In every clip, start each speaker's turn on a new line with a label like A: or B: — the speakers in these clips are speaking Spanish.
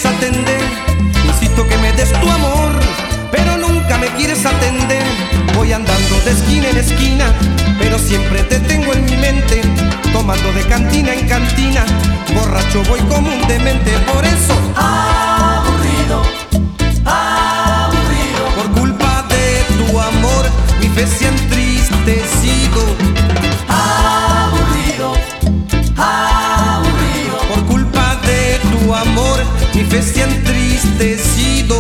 A: atender. Insisto que me des tu amor, pero nunca me quieres atender. Voy andando de esquina en esquina, pero siempre te tengo en mi mente. Tomando de cantina en cantina, borracho voy como un demente. Por eso,
B: aburrido, aburrido.
A: por culpa de tu amor, mi fe se ha entristecido.
B: Aburrido, aburrido.
A: Por culpa de tu amor, mi fe se ha entristecido.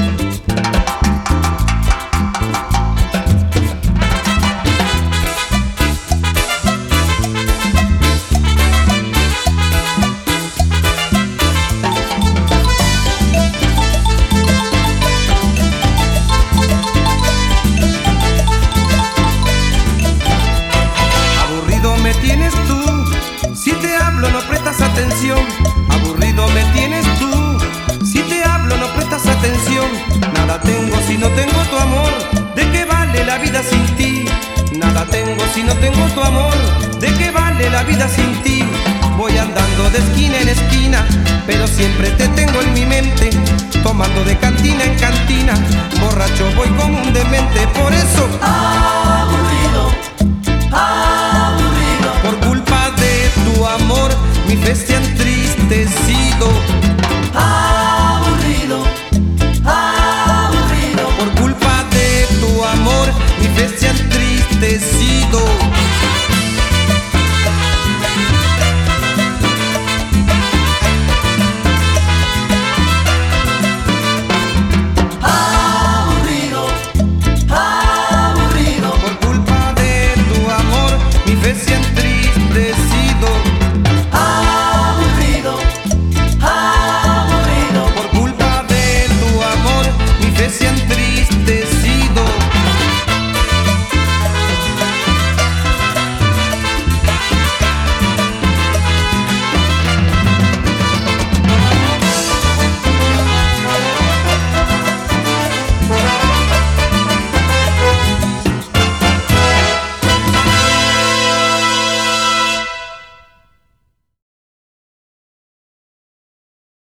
A: Me tienes tú, si te hablo no prestas atención. Aburrido me tienes tú, si te hablo no prestas atención. Nada tengo si no tengo tu amor, ¿de qué vale la vida sin ti? Nada tengo si no tengo tu amor, ¿de qué vale la vida sin ti? Voy andando de esquina en esquina, pero siempre te tengo en mi mente. Tomando de cantina en cantina, borracho voy como un demente. Por eso,
B: aburrido, aburrido.
A: por culpa de tu amor, mi fe se ha entristecido.